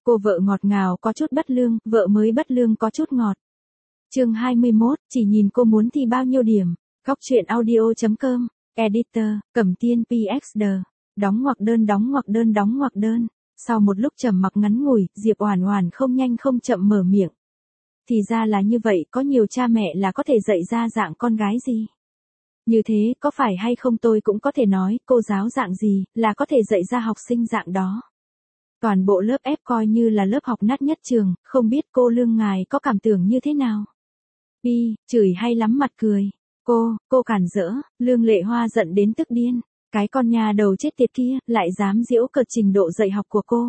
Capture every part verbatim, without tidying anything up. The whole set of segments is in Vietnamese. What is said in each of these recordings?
Cô vợ ngọt ngào có chút bất lương, vợ mới bất lương có chút ngọt. Chương hai mươi mốt, chỉ nhìn cô muốn thi bao nhiêu điểm. Góc truyện audio chấm com, editor, Cẩm Tiên pê ích đê. Đóng ngoặc đơn đóng ngoặc đơn đóng ngoặc đơn. Sau một lúc trầm mặc ngắn ngủi, Diệp Oản Oản không nhanh không chậm mở miệng. Thì ra là như vậy, có nhiều cha mẹ là có thể dạy ra dạng con gái gì. Như thế, có phải hay không tôi cũng có thể nói, cô giáo dạng gì, là có thể dạy ra học sinh dạng đó. Toàn bộ lớp ép coi như là lớp học nát nhất trường, không biết cô Lương ngài có cảm tưởng như thế nào. Pi, chửi hay lắm mặt cười. Cô, cô cản rỡ, Lương Lệ Hoa giận đến tức điên. Cái con nhà đầu chết tiệt kia, lại dám giễu cợt trình độ dạy học của cô.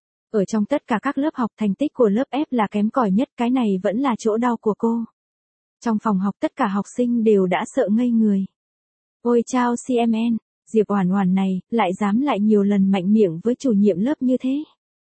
Ở trong tất cả các lớp học thành tích của lớp F là kém cỏi nhất, cái này vẫn là chỗ đau của cô. Trong phòng học tất cả học sinh đều đã sợ ngây người. Ôi chao xê em en, Diệp Oản Oản này, lại dám lại nhiều lần mạnh miệng với chủ nhiệm lớp như thế.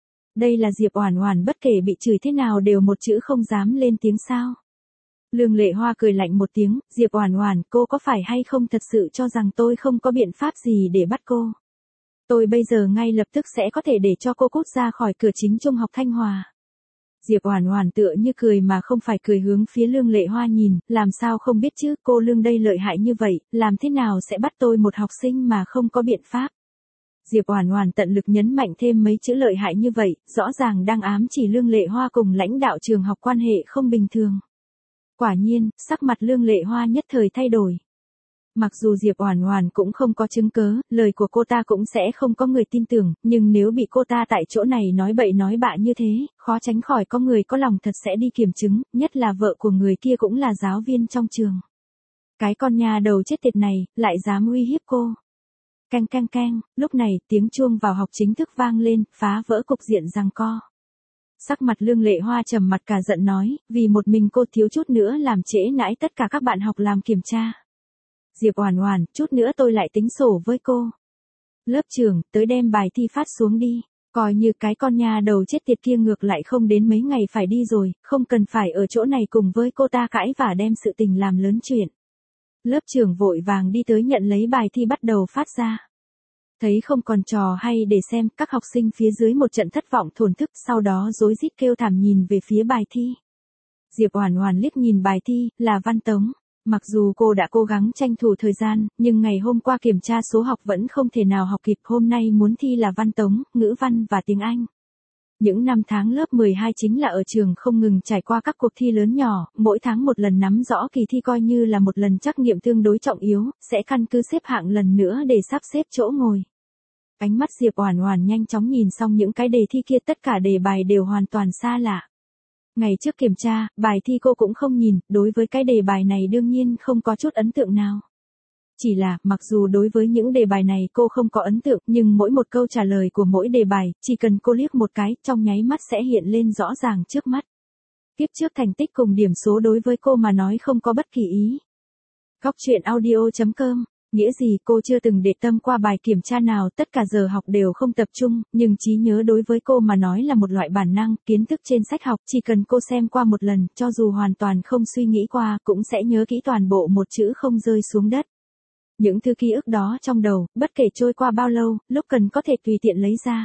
Đây là Diệp Oản Oản bất kể bị chửi thế nào đều một chữ không dám lên tiếng sao. Lương Lệ Hoa cười lạnh một tiếng, Diệp Oản Oản, cô có phải hay không thật sự cho rằng tôi không có biện pháp gì để bắt cô? Tôi bây giờ ngay lập tức sẽ có thể để cho cô cút ra khỏi cửa chính trung học Thanh Hòa. Diệp Oản Oản tựa như cười mà không phải cười hướng phía Lương Lệ Hoa nhìn, làm sao không biết chứ, cô Lương đây lợi hại như vậy, làm thế nào sẽ bắt tôi một học sinh mà không có biện pháp? Diệp Oản Oản tận lực nhấn mạnh thêm mấy chữ lợi hại như vậy, rõ ràng đang ám chỉ Lương Lệ Hoa cùng lãnh đạo trường học quan hệ không bình thường. Quả nhiên, sắc mặt Lương Lệ Hoa nhất thời thay đổi. Mặc dù Diệp Oản Oản cũng không có chứng cớ, lời của cô ta cũng sẽ không có người tin tưởng, nhưng nếu bị cô ta tại chỗ này nói bậy nói bạ như thế, khó tránh khỏi có người có lòng thật sẽ đi kiểm chứng, nhất là vợ của người kia cũng là giáo viên trong trường. Cái con nhà đầu chết tiệt này, lại dám uy hiếp cô. Canh canh canh, lúc này, tiếng chuông vào học chính thức vang lên, phá vỡ cục diện giằng co. Sắc mặt Lương Lệ Hoa trầm mặt cả giận nói, vì một mình cô thiếu chút nữa làm trễ nải tất cả các bạn học làm kiểm tra. Diệp Oản Oản, chút nữa tôi lại tính sổ với cô. Lớp trưởng, tới đem bài thi phát xuống đi, coi như cái con nhà đầu chết tiệt kia ngược lại không đến mấy ngày phải đi rồi, không cần phải ở chỗ này cùng với cô ta cãi và đem sự tình làm lớn chuyện. Lớp trưởng vội vàng đi tới nhận lấy bài thi bắt đầu phát ra. Thấy không còn trò hay để xem, các học sinh phía dưới một trận thất vọng thổn thức, sau đó rối rít kêu thảm nhìn về phía bài thi. Diệp Oản Oản liếc nhìn bài thi, là văn tống. Mặc dù cô đã cố gắng tranh thủ thời gian, nhưng ngày hôm qua kiểm tra số học vẫn không thể nào học kịp, hôm nay muốn thi là văn tống, ngữ văn và tiếng Anh. Những năm tháng lớp mười hai chính là ở trường không ngừng trải qua các cuộc thi lớn nhỏ, mỗi tháng một lần nắm rõ kỳ thi coi như là một lần trắc nghiệm tương đối trọng yếu, sẽ căn cứ xếp hạng lần nữa để sắp xếp chỗ ngồi. Ánh mắt Diệp Oản Oản nhanh chóng nhìn xong những cái đề thi kia, tất cả đề bài đều hoàn toàn xa lạ. Ngày trước kiểm tra, bài thi cô cũng không nhìn, đối với cái đề bài này đương nhiên không có chút ấn tượng nào. Chỉ là, mặc dù đối với những đề bài này cô không có ấn tượng, nhưng mỗi một câu trả lời của mỗi đề bài, chỉ cần cô liếc một cái, trong nháy mắt sẽ hiện lên rõ ràng trước mắt. Kiếp trước thành tích cùng điểm số đối với cô mà nói không có bất kỳ ý. Góc truyện audio chấm com, nghĩa gì cô chưa từng để tâm qua bài kiểm tra nào, tất cả giờ học đều không tập trung, nhưng trí nhớ đối với cô mà nói là một loại bản năng, kiến thức trên sách học, chỉ cần cô xem qua một lần, cho dù hoàn toàn không suy nghĩ qua, cũng sẽ nhớ kỹ toàn bộ một chữ không rơi xuống đất. Những thứ ký ức đó trong đầu, bất kể trôi qua bao lâu, lúc cần có thể tùy tiện lấy ra.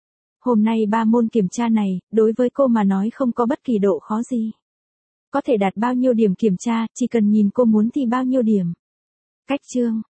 Hôm nay ba môn kiểm tra này, đối với cô mà nói không có bất kỳ độ khó gì. Có thể đạt bao nhiêu điểm kiểm tra, chỉ cần nhìn cô muốn thi bao nhiêu điểm. Cách chương,